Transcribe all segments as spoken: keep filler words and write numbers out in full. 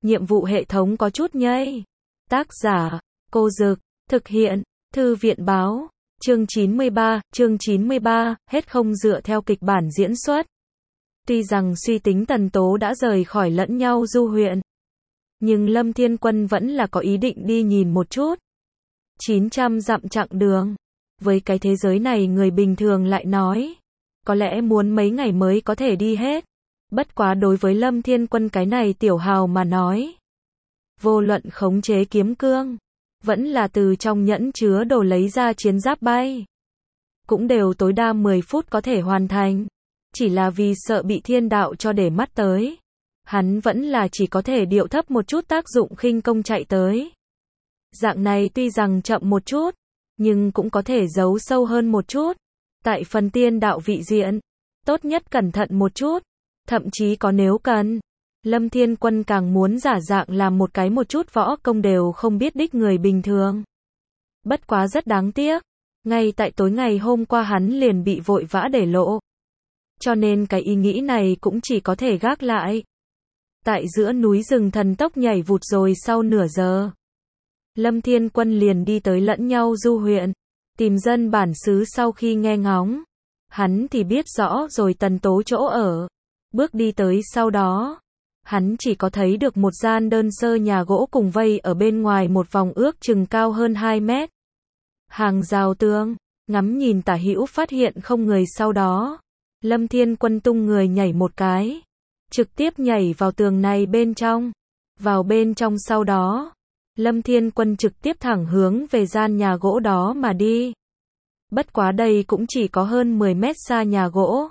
nhiệm vụ hệ thống có chút nhây. Tác giả, Cô Dực, thực hiện, Thư viện báo, chương chín mươi ba, chương chín mươi ba, hết không dựa theo kịch bản diễn xuất. Tuy rằng suy tính Tần Tố đã rời khỏi lẫn nhau du huyện, nhưng Lâm Thiên Quân vẫn là có ý định đi nhìn một chút. chín trăm dặm chặng đường, với cái thế giới này người bình thường lại nói, có lẽ muốn mấy ngày mới có thể đi hết. Bất quá đối với Lâm Thiên Quân cái này tiểu hào mà nói, vô luận khống chế kiếm cương, vẫn là từ trong nhẫn chứa đồ lấy ra chiến giáp bay, cũng đều tối đa mười phút có thể hoàn thành. Chỉ là vì sợ bị thiên đạo cho để mắt tới, hắn vẫn là chỉ có thể điệu thấp một chút tác dụng khinh công chạy tới. Dạng này tuy rằng chậm một chút, nhưng cũng có thể giấu sâu hơn một chút. Tại phần tiên đạo vị diện, tốt nhất cẩn thận một chút, thậm chí có nếu cần, Lâm Thiên Quân càng muốn giả dạng làm một cái một chút võ công đều không biết đích người bình thường. Bất quá rất đáng tiếc, ngay tại tối ngày hôm qua hắn liền bị vội vã để lộ. Cho nên cái ý nghĩ này cũng chỉ có thể gác lại. Tại giữa núi rừng thần tốc nhảy vụt rồi sau nửa giờ, Lâm Thiên Quân liền đi tới lẫn nhau du huyện, tìm dân bản xứ. Sau khi nghe ngóng, hắn thì biết rõ rồi Tần Tố chỗ ở. Bước đi tới sau đó, hắn chỉ có thấy được một gian đơn sơ nhà gỗ cùng vây ở bên ngoài một vòng ước chừng cao hơn hai mét. Hàng rào tường, ngắm nhìn tả hữu phát hiện không người sau đó, Lâm Thiên Quân tung người nhảy một cái, trực tiếp nhảy vào tường này bên trong. Vào bên trong sau đó, Lâm Thiên Quân trực tiếp thẳng hướng về gian nhà gỗ đó mà đi. Bất quá đây cũng chỉ có hơn mười mét xa nhà gỗ.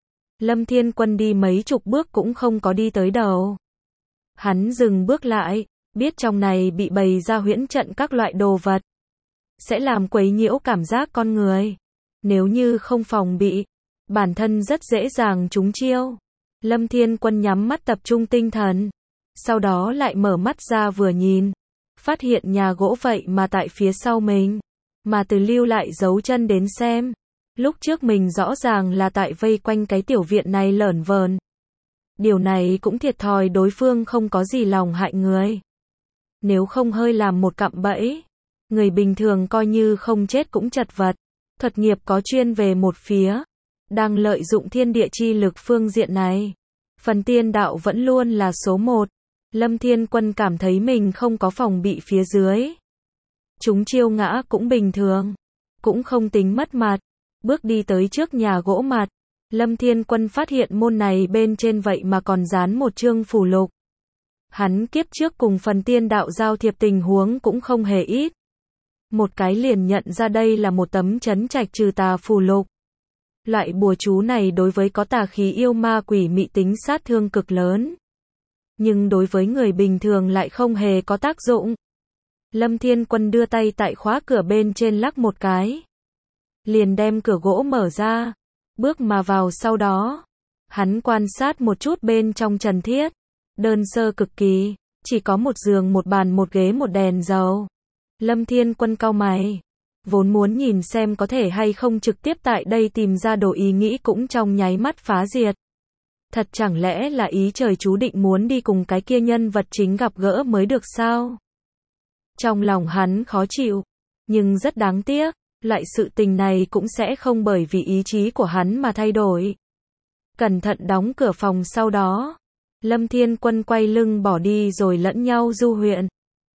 Lâm Thiên Quân đi mấy chục bước cũng không có đi tới đầu. Hắn dừng bước lại, biết trong này bị bày ra huyễn trận các loại đồ vật, sẽ làm quấy nhiễu cảm giác con người. Nếu như không phòng bị, bản thân rất dễ dàng trúng chiêu. Lâm Thiên Quân nhắm mắt tập trung tinh thần, sau đó lại mở mắt ra vừa nhìn, phát hiện nhà gỗ vậy mà tại phía sau mình, mà từ lưu lại dấu chân đến xem, lúc trước mình rõ ràng là tại vây quanh cái tiểu viện này lởn vởn. Điều này cũng thiệt thòi đối phương không có gì lòng hại người. Nếu không hơi làm một cạm bẫy, người bình thường coi như không chết cũng chật vật. Thuật nghiệp có chuyên về một phía, đang lợi dụng thiên địa chi lực phương diện này. Phần tiên đạo vẫn luôn là số một. Lâm Thiên Quân cảm thấy mình không có phòng bị phía dưới, chúng chiêu ngã cũng bình thường, cũng không tính mất mặt. Bước đi tới trước nhà gỗ mặt, Lâm Thiên Quân phát hiện môn này bên trên vậy mà còn dán một chương phù lục. Hắn kiếp trước cùng phần tiên đạo giao thiệp tình huống cũng không hề ít. Một cái liền nhận ra đây là một tấm trấn trạch trừ tà phù lục. Loại bùa chú này đối với có tà khí yêu ma quỷ mị tính sát thương cực lớn, nhưng đối với người bình thường lại không hề có tác dụng. Lâm Thiên Quân đưa tay tại khóa cửa bên trên lắc một cái, liền đem cửa gỗ mở ra, bước mà vào. Sau đó, hắn quan sát một chút bên trong trần thiết, đơn sơ cực kỳ, chỉ có một giường, một bàn, một ghế, một đèn dầu. Lâm Thiên Quân cau mày, vốn muốn nhìn xem có thể hay không trực tiếp tại đây tìm ra đồ, ý nghĩ cũng trong nháy mắt phá diệt. Thật chẳng lẽ là ý trời chú định muốn đi cùng cái kia nhân vật chính gặp gỡ mới được sao? Trong lòng hắn khó chịu, nhưng rất đáng tiếc, loại sự tình này cũng sẽ không bởi vì ý chí của hắn mà thay đổi. Cẩn thận đóng cửa phòng sau đó, Lâm Thiên Quân quay lưng bỏ đi rồi lẫn nhau du huyện.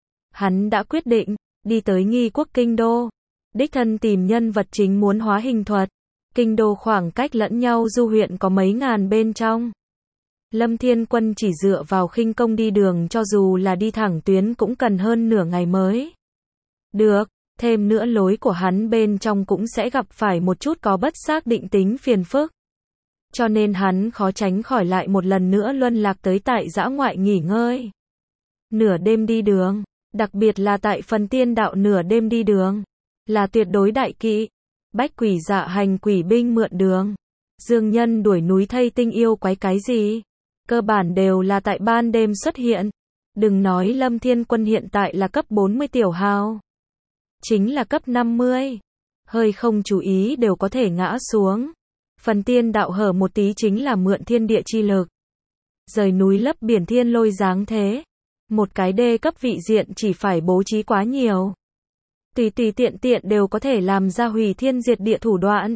Hắn đã quyết định, đi tới Nghi Quốc kinh đô, đích thân tìm nhân vật chính muốn hóa hình thuật. Kinh đô khoảng cách lẫn nhau du huyện có mấy ngàn bên trong. Lâm Thiên Quân chỉ dựa vào khinh công đi đường, cho dù là đi thẳng tuyến cũng cần hơn nửa ngày mới được. Thêm nữa lối của hắn bên trong cũng sẽ gặp phải một chút có bất xác định tính phiền phức. Cho nên hắn khó tránh khỏi lại một lần nữa luân lạc tới tại dã ngoại nghỉ ngơi. Nửa đêm đi đường, đặc biệt là tại phần tiên đạo nửa đêm đi đường, là tuyệt đối đại kỵ. Bách quỷ dạ hành quỷ binh mượn đường, dương nhân đuổi núi thây tinh yêu quái cái gì, cơ bản đều là tại ban đêm xuất hiện. Đừng nói Lâm Thiên Quân hiện tại là cấp bốn mươi tiểu hào, chính là cấp năm mươi, hơi không chú ý đều có thể ngã xuống. Phần tiên đạo hở một tí chính là mượn thiên địa chi lực, rời núi lấp biển thiên lôi giáng thế. Một cái đê cấp vị diện chỉ phải bố trí quá nhiều. Tùy tùy tiện tiện đều có thể làm ra hủy thiên diệt địa thủ đoạn.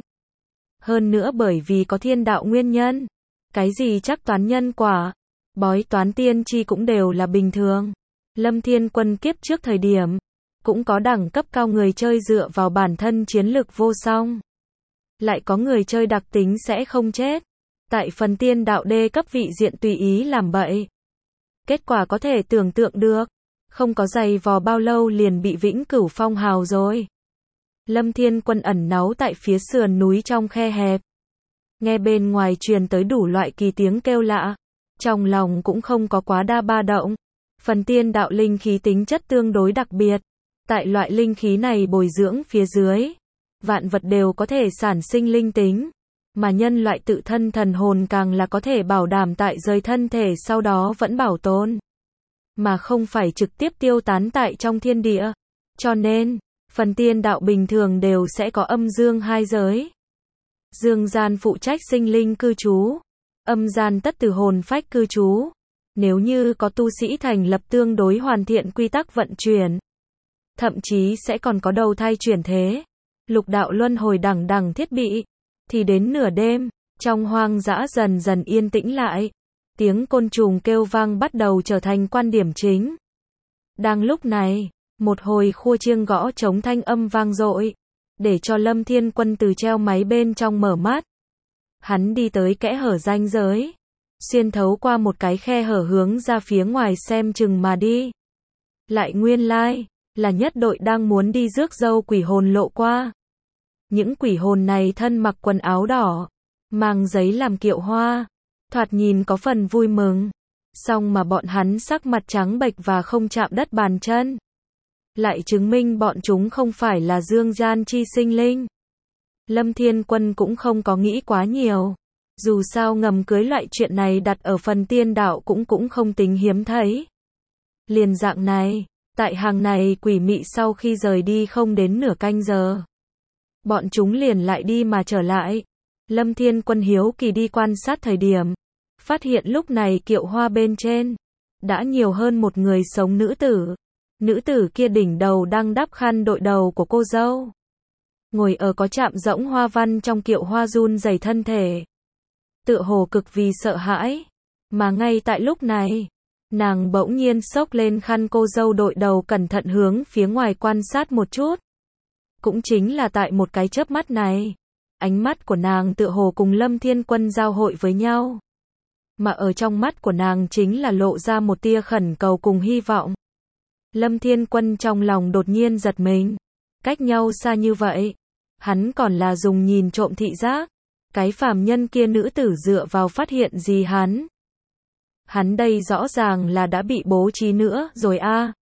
Hơn nữa bởi vì có thiên đạo nguyên nhân. Cái gì chắc toán nhân quả, bói toán tiên tri cũng đều là bình thường. Lâm Thiên Quân kiếp trước thời điểm, cũng có đẳng cấp cao người chơi dựa vào bản thân chiến lực vô song. Lại có người chơi đặc tính sẽ không chết. Tại phần tiên đạo đê cấp vị diện tùy ý làm bậy. Kết quả có thể tưởng tượng được. Không có giày vò bao lâu liền bị vĩnh cửu phong hào rồi. Lâm Thiên Quân ẩn náu tại phía sườn núi trong khe hẹp. Nghe bên ngoài truyền tới đủ loại kỳ tiếng kêu lạ. Trong lòng cũng không có quá đa ba động. Phần tiên đạo linh khí tính chất tương đối đặc biệt. Tại loại linh khí này bồi dưỡng phía dưới, vạn vật đều có thể sản sinh linh tính. Mà nhân loại tự thân thần hồn càng là có thể bảo đảm tại rời thân thể sau đó vẫn bảo tồn. Mà không phải trực tiếp tiêu tán tại trong thiên địa. Cho nên, phần tiên đạo bình thường đều sẽ có âm dương hai giới. Dương gian phụ trách sinh linh cư trú. Âm gian tất từ hồn phách cư trú. Nếu như có tu sĩ thành lập tương đối hoàn thiện quy tắc vận chuyển. Thậm chí sẽ còn có đầu thai chuyển thế. Lục đạo luân hồi đẳng đẳng thiết bị. Thì đến nửa đêm, trong hoang dã dần dần yên tĩnh lại. Tiếng côn trùng kêu vang bắt đầu trở thành quan điểm chính. Đang lúc này, một hồi khua chiêng gõ trống thanh âm vang dội. Để cho Lâm Thiên Quân từ treo máy bên trong mở mắt. Hắn đi tới kẽ hở ranh giới. Xuyên thấu qua một cái khe hở hướng ra phía ngoài xem chừng mà đi. Lại nguyên lai, like, là nhất đội đang muốn đi rước dâu quỷ hồn lộ qua. Những quỷ hồn này thân mặc quần áo đỏ, mang giấy làm kiệu hoa, thoạt nhìn có phần vui mừng. Song mà bọn hắn sắc mặt trắng bệch và không chạm đất bàn chân. Lại chứng minh bọn chúng không phải là dương gian chi sinh linh. Lâm Thiên Quân cũng không có nghĩ quá nhiều. Dù sao ngầm cưới loại chuyện này đặt ở phần tiên đạo cũng cũng không tính hiếm thấy. Liền dạng này, tại hàng này quỷ mị sau khi rời đi không đến nửa canh giờ. Bọn chúng liền lại đi mà trở lại. Lâm Thiên Quân hiếu kỳ đi quan sát thời điểm. Phát hiện lúc này kiệu hoa bên trên. Đã nhiều hơn một người sống nữ tử. Nữ tử kia đỉnh đầu đang đắp khăn đội đầu của cô dâu. Ngồi ở có chạm rỗng hoa văn trong kiệu hoa run rẩy thân thể. Tựa hồ cực vì sợ hãi. Mà ngay tại lúc này, nàng bỗng nhiên xốc lên khăn cô dâu đội đầu cẩn thận hướng phía ngoài quan sát một chút. Cũng chính là tại một cái chớp mắt này, ánh mắt của nàng tựa hồ cùng Lâm Thiên Quân giao hội với nhau. Mà ở trong mắt của nàng chính là lộ ra một tia khẩn cầu cùng hy vọng. Lâm Thiên Quân trong lòng đột nhiên giật mình. Cách nhau xa như vậy, hắn còn là dùng nhìn trộm thị giác. Cái phàm nhân kia nữ tử dựa vào phát hiện gì hắn? Hắn đây rõ ràng là đã bị bố trí nữa rồi a. À.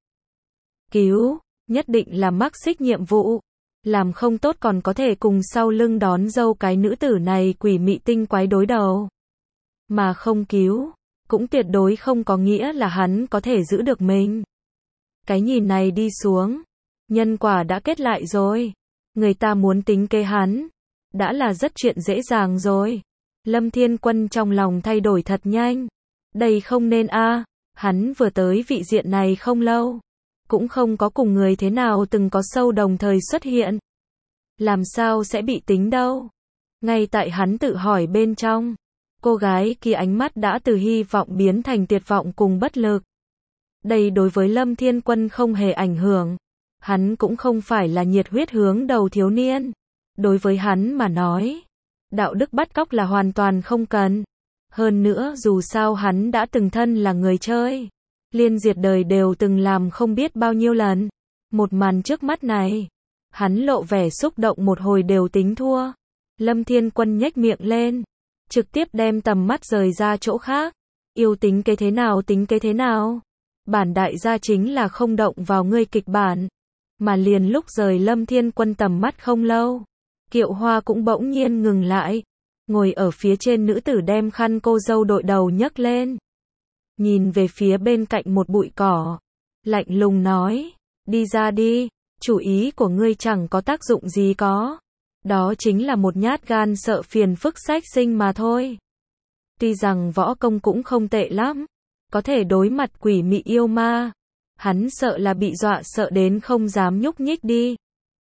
Cứu, nhất định là mắc xích nhiệm vụ. Làm không tốt còn có thể cùng sau lưng đón dâu cái nữ tử này quỷ mị tinh quái đối đầu. Mà không cứu, cũng tuyệt đối không có nghĩa là hắn có thể giữ được mình. Cái nhìn này đi xuống, nhân quả đã kết lại rồi. Người ta muốn tính kế hắn, đã là rất chuyện dễ dàng rồi. Lâm Thiên Quân trong lòng thay đổi thật nhanh. Đây không nên a, à. Hắn vừa tới vị diện này không lâu. Cũng không có cùng người thế nào từng có sâu đồng thời xuất hiện. Làm sao sẽ bị tính đâu. Ngay tại hắn tự hỏi bên trong. Cô gái kia ánh mắt đã từ hy vọng biến thành tuyệt vọng cùng bất lực. Đây đối với Lâm Thiên Quân không hề ảnh hưởng. Hắn cũng không phải là nhiệt huyết hướng đầu thiếu niên. Đối với hắn mà nói, đạo đức bắt cóc là hoàn toàn không cần. Hơn nữa dù sao hắn đã từng thân là người chơi. Liên diệt đời đều từng làm không biết bao nhiêu lần. Một màn trước mắt này, hắn lộ vẻ xúc động một hồi đều tính thua. Lâm Thiên Quân nhếch miệng lên, trực tiếp đem tầm mắt rời ra chỗ khác. Yêu tính cái thế nào tính cái thế nào. Bản đại gia chính là không động vào ngươi kịch bản. Mà liền lúc rời Lâm Thiên Quân tầm mắt không lâu, kiệu hoa cũng bỗng nhiên ngừng lại. Ngồi ở phía trên nữ tử đem khăn cô dâu đội đầu nhấc lên. Nhìn về phía bên cạnh một bụi cỏ. Lạnh lùng nói, đi ra đi, chủ ý của ngươi chẳng có tác dụng gì có. Đó chính là một nhát gan sợ phiền phức sách sinh mà thôi. Tuy rằng võ công cũng không tệ lắm, có thể đối mặt quỷ mị yêu ma. Hắn sợ là bị dọa sợ đến không dám nhúc nhích đi.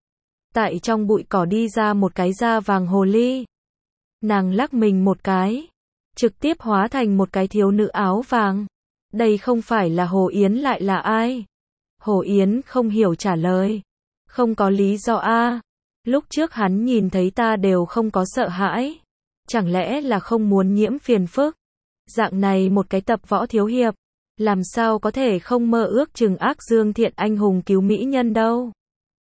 Tại trong bụi cỏ đi ra một cái da vàng hồ ly. Nàng lắc mình một cái, trực tiếp hóa thành một cái thiếu nữ áo vàng. Đây không phải là Hồ Yến lại là ai? Hồ Yến không hiểu trả lời. Không có lý do a. Lúc trước hắn nhìn thấy ta đều không có sợ hãi. Chẳng lẽ là không muốn nhiễm phiền phức? Dạng này một cái tập võ thiếu hiệp, làm sao có thể không mơ ước trừng ác dương thiện anh hùng cứu mỹ nhân đâu?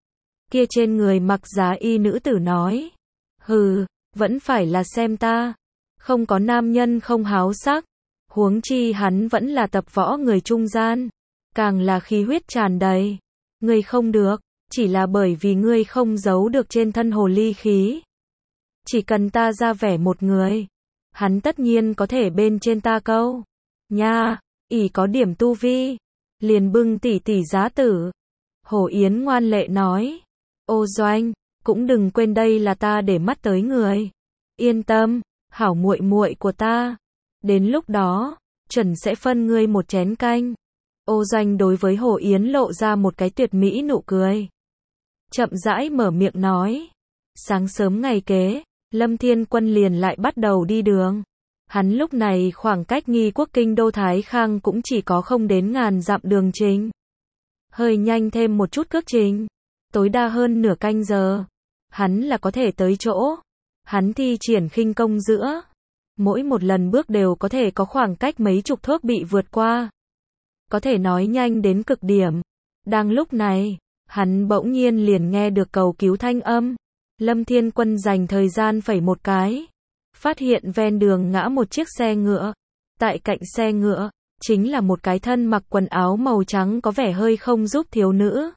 Kia trên người mặc giá y nữ tử nói. Hừ, vẫn phải là xem ta. Không có nam nhân không háo sắc. Huống chi hắn vẫn là tập võ người trung gian. Càng là khí huyết tràn đầy. Ngươi không được, chỉ là bởi vì ngươi không giấu được trên thân hồ ly khí. Chỉ cần ta ra vẻ một người, hắn tất nhiên có thể bên trên ta câu. Nha, ỷ có điểm tu vi, liền bưng tỷ tỷ giá tử. Hồ Yến ngoan lệ nói. Ô Doanh, cũng đừng quên đây là ta để mắt tới người. Yên tâm, hảo muội muội của ta. Đến lúc đó, chuẩn sẽ phân ngươi một chén canh. Ô Doanh đối với Hồ Yến lộ ra một cái tuyệt mỹ nụ cười. Chậm rãi mở miệng nói. Sáng sớm ngày kế, Lâm Thiên Quân liền lại bắt đầu đi đường. Hắn lúc này khoảng cách Nghi Quốc kinh đô Thái Khang cũng chỉ có không đến ngàn dặm đường trình. Hơi nhanh thêm một chút cước trình, tối đa hơn nửa canh giờ, hắn là có thể tới chỗ. Hắn thi triển khinh công giữa, mỗi một lần bước đều có thể có khoảng cách mấy chục thước bị vượt qua. Có thể nói nhanh đến cực điểm. Đang lúc này, hắn bỗng nhiên liền nghe được cầu cứu thanh âm. Lâm Thiên Quân dành thời gian phẩy một cái, phát hiện ven đường ngã một chiếc xe ngựa. Tại cạnh xe ngựa, chính là một cái thân mặc quần áo màu trắng có vẻ hơi không giúp thiếu nữ.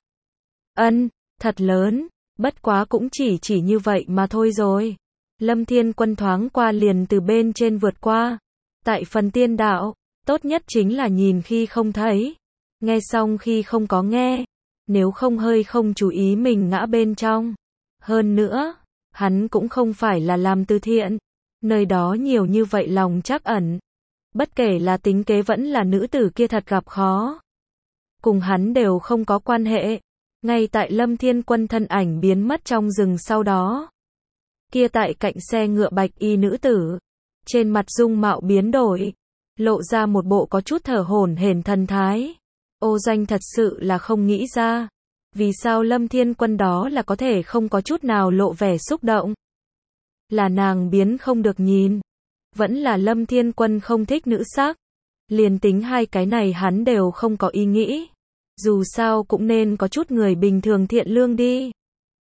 Ân, thật lớn, bất quá cũng chỉ chỉ như vậy mà thôi rồi. Lâm Thiên Quân thoáng qua liền từ bên trên vượt qua. Tại phần tiên đạo, tốt nhất chính là nhìn khi không thấy, nghe xong khi không có nghe, nếu không hơi không chú ý mình ngã bên trong. Hơn nữa, hắn cũng không phải là làm từ thiện, nơi đó nhiều như vậy lòng trắc ẩn. Bất kể là tính kế vẫn là nữ tử kia thật gặp khó, cùng hắn đều không có quan hệ. Ngay tại Lâm Thiên Quân thân ảnh biến mất trong rừng sau đó, kia tại cạnh xe ngựa bạch y nữ tử, trên mặt dung mạo biến đổi, lộ ra một bộ có chút thở hổn hển thần thái. Ô Doanh thật sự là không nghĩ ra, vì sao Lâm Thiên Quân đó là có thể không có chút nào lộ vẻ xúc động. Là nàng biến không được nhìn, vẫn là Lâm Thiên Quân không thích nữ sắc. Liền tính hai cái này hắn đều không có ý nghĩ. Dù sao cũng nên có chút người bình thường thiện lương đi.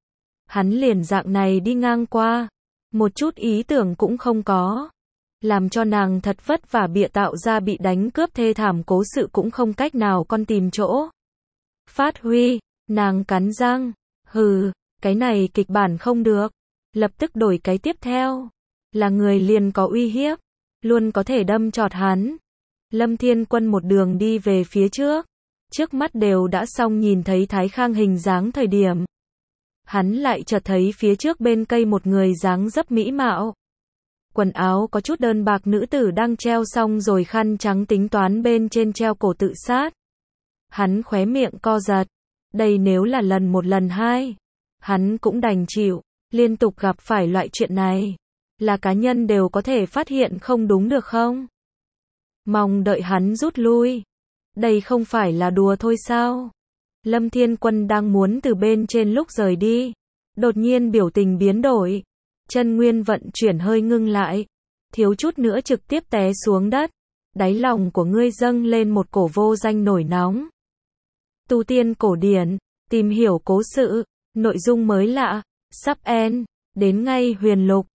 Hắn liền dạng này đi ngang qua, một chút ý tưởng cũng không có. Làm cho nàng thật vất vả bịa tạo ra bị đánh cướp thê thảm cố sự cũng không cách nào con tìm chỗ phát huy. Nàng cắn răng, hừ, cái này kịch bản không được, lập tức đổi cái tiếp theo. Là người liền có uy hiếp, luôn có thể đâm chọt hắn. Lâm Thiên Quân một đường đi về phía trước, trước mắt đều đã xong nhìn thấy Thái Khang hình dáng thời điểm. Hắn lại chợt thấy phía trước bên cây một người dáng dấp mỹ mạo. Quần áo có chút đơn bạc nữ tử đang treo xong rồi khăn trắng tính toán bên trên treo cổ tự sát. Hắn khóe miệng co giật. Đây nếu là lần một lần hai, hắn cũng đành chịu. Liên tục gặp phải loại chuyện này, là cá nhân đều có thể phát hiện không đúng được không? Mong đợi hắn rút lui. Đây không phải là đùa thôi sao? Lâm Thiên Quân đang muốn từ bên trên lúc rời đi, đột nhiên biểu tình biến đổi, chân nguyên vận chuyển hơi ngưng lại, thiếu chút nữa trực tiếp té xuống đất. Đáy lòng của ngươi dâng lên một cổ vô danh nổi nóng. Tu tiên cổ điển, tìm hiểu cố sự, nội dung mới lạ, sắp end, đến ngay huyền lục.